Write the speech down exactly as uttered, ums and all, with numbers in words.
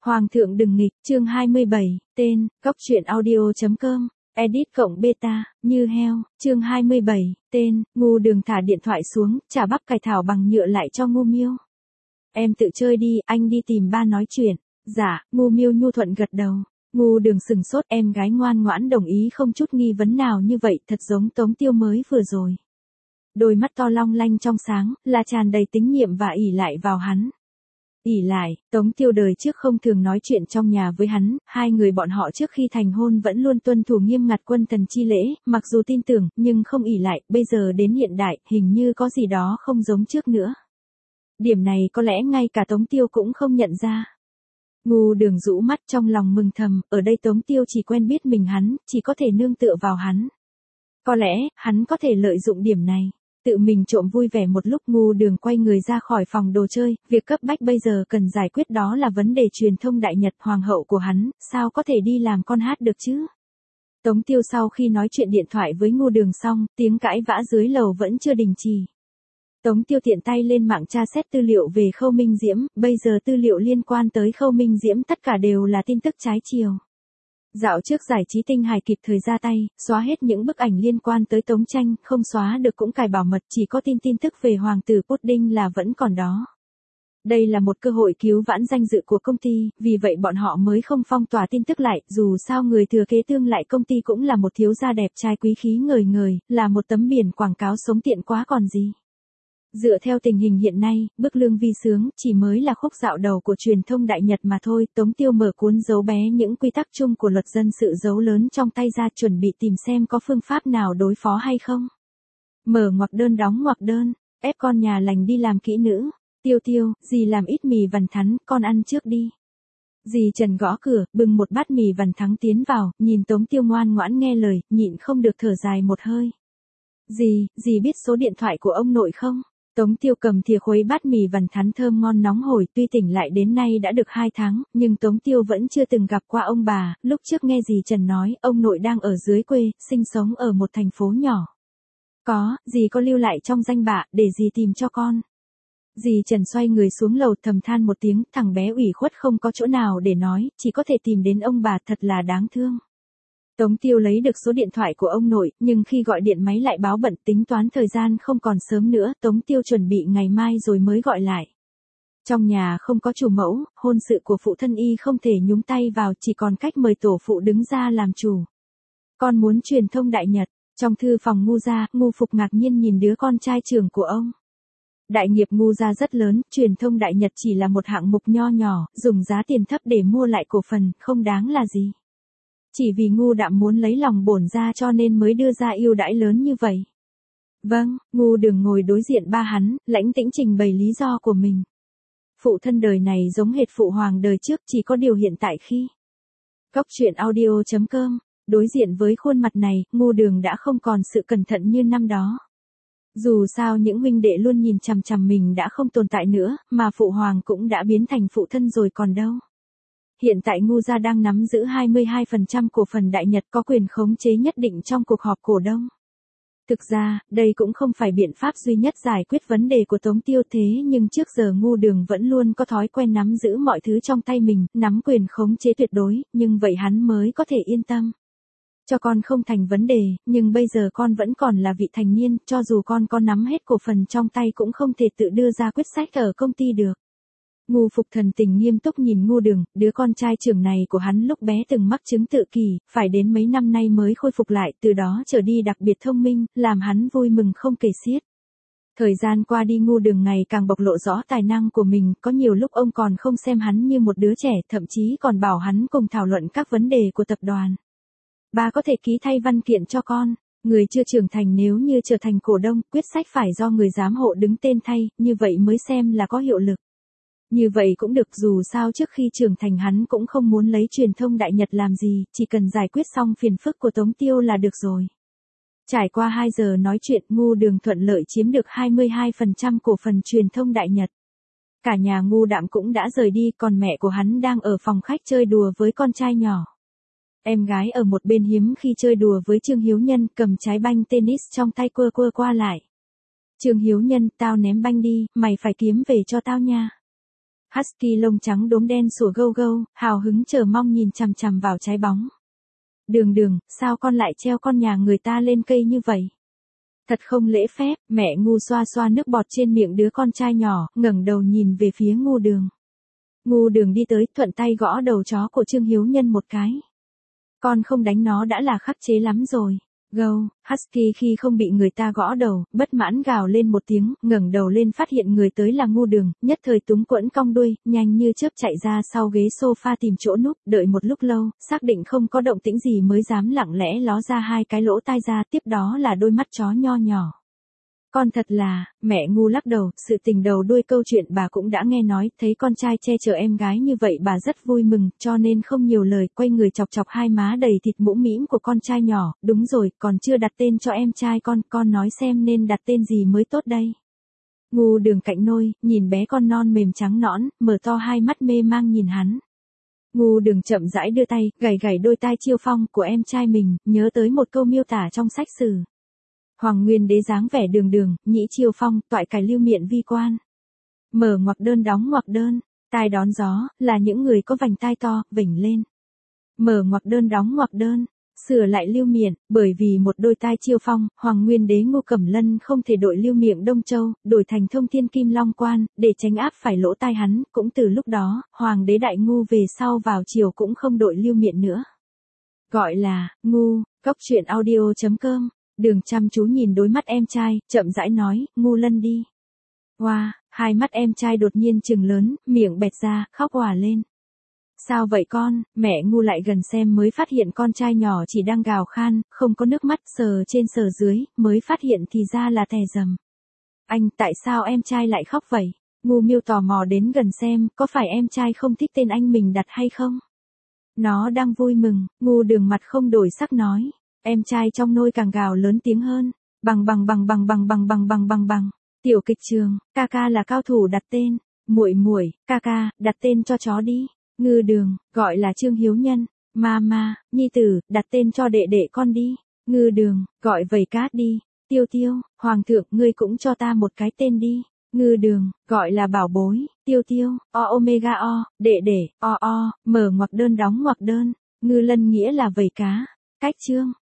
Hoàng thượng đừng nghịch, chương hai mươi bảy, tên, góc truyện audio.com, edit cộng beta, như heo, chương hai mươi bảy, tên, Ngu Đường thả điện thoại xuống, trả bắp cải thảo bằng nhựa lại cho Ngu Miêu. Em tự chơi đi, anh đi tìm ba nói chuyện. Dạ, Ngu Miêu nhu thuận gật đầu. Ngu Đường sừng sốt, em gái ngoan ngoãn đồng ý không chút nghi vấn nào như vậy, thật giống Tống Tiêu mới vừa rồi. Đôi mắt to long lanh trong sáng, là tràn đầy tín nhiệm và ỷ lại vào hắn. ỷ lại, Tống Tiêu đời trước không thường nói chuyện trong nhà với hắn, hai người bọn họ trước khi thành hôn vẫn luôn tuân thủ nghiêm ngặt quân thần chi lễ, mặc dù tin tưởng, nhưng không ỷ lại, bây giờ đến hiện đại, hình như có gì đó không giống trước nữa. Điểm này có lẽ ngay cả Tống Tiêu cũng không nhận ra. Ngu Đường rũ mắt trong lòng mừng thầm, ở đây Tống Tiêu chỉ quen biết mình hắn, chỉ có thể nương tựa vào hắn. Có lẽ, hắn có thể lợi dụng điểm này. Tự mình trộm vui vẻ một lúc, Ngu Đường quay người ra khỏi phòng đồ chơi, việc cấp bách bây giờ cần giải quyết đó là vấn đề truyền thông đại nhật, hoàng hậu của hắn, sao có thể đi làm con hát được chứ? Tống Tiêu sau khi nói chuyện điện thoại với Ngu Đường xong, tiếng cãi vã dưới lầu vẫn chưa đình chỉ. Tống Tiêu tiện tay lên mạng tra xét tư liệu về Khâu Minh Diễm, bây giờ tư liệu liên quan tới Khâu Minh Diễm tất cả đều là tin tức trái chiều. Dạo trước giải trí Tinh Hải kịp thời ra tay, xóa hết những bức ảnh liên quan tới Tống Tranh, không xóa được cũng cài bảo mật, chỉ có tin tin tức về hoàng tử Pudding là vẫn còn đó. Đây là một cơ hội cứu vãn danh dự của công ty, vì vậy bọn họ mới không phong tỏa tin tức lại, dù sao người thừa kế tương lại công ty cũng là một thiếu gia đẹp trai quý khí ngời ngời, là một tấm biển quảng cáo sống tiện quá còn gì. Dựa theo tình hình hiện nay, bức lương vi sướng chỉ mới là khúc dạo đầu của truyền thông đại nhật mà thôi. Tống Tiêu mở cuốn dấu bé những quy tắc chung của luật dân sự dấu lớn trong tay ra, chuẩn bị tìm xem có phương pháp nào đối phó hay không. Mở ngoặc đơn đóng ngoặc đơn, ép con nhà lành đi làm kỹ nữ. Tiêu Tiêu, dì làm ít mì vằn thắn, con ăn trước đi. Dì Trần gõ cửa, bưng một bát mì vằn thắng tiến vào, nhìn Tống Tiêu ngoan ngoãn nghe lời, nhịn không được thở dài một hơi. Dì, dì biết số điện thoại của ông nội không? Tống Tiêu cầm thìa khuấy bát mì vằn thắn thơm ngon nóng hổi, tuy tỉnh lại đến nay đã được hai tháng, nhưng Tống Tiêu vẫn chưa từng gặp qua ông bà, lúc trước nghe dì Trần nói, ông nội đang ở dưới quê, sinh sống ở một thành phố nhỏ. Có, dì có lưu lại trong danh bạ, để dì tìm cho con. Dì Trần xoay người xuống lầu thầm than một tiếng, thằng bé ủy khuất không có chỗ nào để nói, chỉ có thể tìm đến ông bà, thật là đáng thương. Tống Tiêu lấy được số điện thoại của ông nội, nhưng khi gọi điện máy lại báo bận, tính toán thời gian không còn sớm nữa, Tống Tiêu chuẩn bị ngày mai rồi mới gọi lại. Trong nhà không có chủ mẫu, hôn sự của phụ thân y không thể nhúng tay vào, chỉ còn cách mời tổ phụ đứng ra làm chủ. Con muốn truyền thông đại nhật, trong thư phòng Ngu gia, Ngu Phục ngạc nhiên nhìn đứa con trai trưởng của ông. Đại nghiệp Ngu gia rất lớn, truyền thông đại nhật chỉ là một hạng mục nho nhỏ, dùng giá tiền thấp để mua lại cổ phần, không đáng là gì. Chỉ vì Ngu Đạm muốn lấy lòng bổn gia cho nên mới đưa ra ưu đãi lớn như vậy. Vâng, Ngu Đường ngồi đối diện ba hắn, lãnh tĩnh trình bày lý do của mình. Phụ thân đời này giống hệt phụ hoàng đời trước, chỉ có điều hiện tại khi. Góc truyện audio.com, đối diện với khuôn mặt này, Ngu Đường đã không còn sự cẩn thận như năm đó. Dù sao những huynh đệ luôn nhìn chằm chằm mình đã không tồn tại nữa, mà phụ hoàng cũng đã biến thành phụ thân rồi còn đâu. Hiện tại Ngu gia đang nắm giữ hai mươi hai phần trăm cổ phần đại nhật, có quyền khống chế nhất định trong cuộc họp cổ đông. Thực ra, đây cũng không phải biện pháp duy nhất giải quyết vấn đề của Tống Tiêu, thế nhưng trước giờ Ngu Đường vẫn luôn có thói quen nắm giữ mọi thứ trong tay mình, nắm quyền khống chế tuyệt đối, nhưng vậy hắn mới có thể yên tâm. Cho con không thành vấn đề, nhưng bây giờ con vẫn còn là vị thành niên, cho dù con có nắm hết cổ phần trong tay cũng không thể tự đưa ra quyết sách ở công ty được. Ngu Phục thần tình nghiêm túc nhìn Ngu Đường, đứa con trai trưởng này của hắn lúc bé từng mắc chứng tự kỷ, phải đến mấy năm nay mới khôi phục lại, từ đó trở đi đặc biệt thông minh, làm hắn vui mừng không kể xiết. Thời gian qua đi Ngu Đường ngày càng bộc lộ rõ tài năng của mình, có nhiều lúc ông còn không xem hắn như một đứa trẻ, thậm chí còn bảo hắn cùng thảo luận các vấn đề của tập đoàn. Ba có thể ký thay văn kiện cho con, người chưa trưởng thành nếu như trở thành cổ đông, quyết sách phải do người giám hộ đứng tên thay, như vậy mới xem là có hiệu lực. Như vậy cũng được, dù sao trước khi trưởng thành hắn cũng không muốn lấy truyền thông đại nhật làm gì, chỉ cần giải quyết xong phiền phức của Tống Tiêu là được rồi. Trải qua hai giờ nói chuyện, Ngu Đường thuận lợi chiếm được hai mươi hai phần trăm cổ phần truyền thông đại nhật. Cả nhà Ngu Đạm cũng đã rời đi, còn mẹ của hắn đang ở phòng khách chơi đùa với con trai nhỏ. Em gái ở một bên hiếm khi chơi đùa với Trương Hiếu Nhân, cầm trái banh tennis trong tay quơ quơ qua lại. Trương Hiếu Nhân, tao ném banh đi, mày phải kiếm về cho tao nha. Husky lông trắng đốm đen sủa gâu gâu, hào hứng chờ mong nhìn chằm chằm vào trái bóng. Đường đường, sao con lại treo con nhà người ta lên cây như vậy? Thật không lễ phép. Mẹ Ngu xoa xoa nước bọt trên miệng đứa con trai nhỏ, ngẩng đầu nhìn về phía Ngu Đường. Ngu Đường đi tới, thuận tay gõ đầu chó của Trương Hiếu Nhân một cái. Con không đánh nó đã là khắc chế lắm rồi. Gâu, Husky khi không bị người ta gõ đầu, bất mãn gào lên một tiếng, ngẩng đầu lên phát hiện người tới là Ngu Đường, nhất thời túng quẫn cong đuôi, nhanh như chớp chạy ra sau ghế sofa tìm chỗ núp, đợi một lúc lâu, xác định không có động tĩnh gì mới dám lặng lẽ ló ra hai cái lỗ tai ra, tiếp đó là đôi mắt chó nho nhỏ. Con thật là, mẹ Ngu lắc đầu, sự tình đầu đuôi câu chuyện bà cũng đã nghe nói, thấy con trai che chở em gái như vậy bà rất vui mừng, cho nên không nhiều lời, quay người chọc chọc hai má đầy thịt mũm mĩm của con trai nhỏ, đúng rồi, còn chưa đặt tên cho em trai con, con nói xem nên đặt tên gì mới tốt đây. Ngu Đường cạnh nôi, nhìn bé con non mềm trắng nõn, mở to hai mắt mê mang nhìn hắn. Ngu Đường chậm rãi đưa tay, gảy gảy đôi tai Chiêu Phong của em trai mình, nhớ tới một câu miêu tả trong sách sử. Hoàng Nguyên Đế dáng vẻ đường đường, nhĩ Chiêu Phong, toại cải lưu miện vi quan. Mở ngoặc đơn đóng ngoặc đơn, tai đón gió, là những người có vành tai to, vểnh lên. Mở ngoặc đơn đóng ngoặc đơn, sửa lại lưu miện, bởi vì một đôi tai Chiêu Phong, Hoàng Nguyên Đế Ngô Cẩm Lân không thể đổi lưu miệng Đông Châu, đổi thành Thông Thiên Kim Long Quan, để tránh áp phải lỗ tai hắn, cũng từ lúc đó, Hoàng đế Đại Ngu về sau vào triều cũng không đổi lưu miện nữa. Gọi là, Ngu, góc truyện audio chấm com. Đường chăm chú nhìn đôi mắt em trai, chậm rãi nói, Ngu Lân đi. Wow, hai mắt em trai đột nhiên trừng lớn, miệng bẹt ra, khóc òa lên. Sao vậy con? Mẹ Ngu lại gần xem mới phát hiện con trai nhỏ chỉ đang gào khan, không có nước mắt, sờ trên sờ dưới, mới phát hiện thì ra là tè dầm. Anh, tại sao em trai lại khóc vậy? Ngu Miêu tò mò đến gần xem, có phải em trai không thích tên anh mình đặt hay không? Nó đang vui mừng. Ngu Đường mặt không đổi sắc nói. Em trai trong nôi càng gào lớn tiếng hơn. Bằng bằng bằng bằng bằng bằng bằng bằng bằng bằng. Tiểu kịch trường, ca ca là cao thủ đặt tên. Muội muội, ca ca, đặt tên cho chó đi. Ngư Đường, gọi là Trương Hiếu Nhân. Mama, nhi tử, đặt tên cho đệ đệ con đi. Ngư Đường, gọi Vầy Cát đi. Tiêu Tiêu, Hoàng thượng, ngươi cũng cho ta một cái tên đi. Ngư Đường, gọi là Bảo Bối. Tiêu Tiêu, o omega o, đệ đệ, o o, mở ngoặc đơn đóng ngoặc đơn. Ngư Lân nghĩa là vầy cá. Cách chương.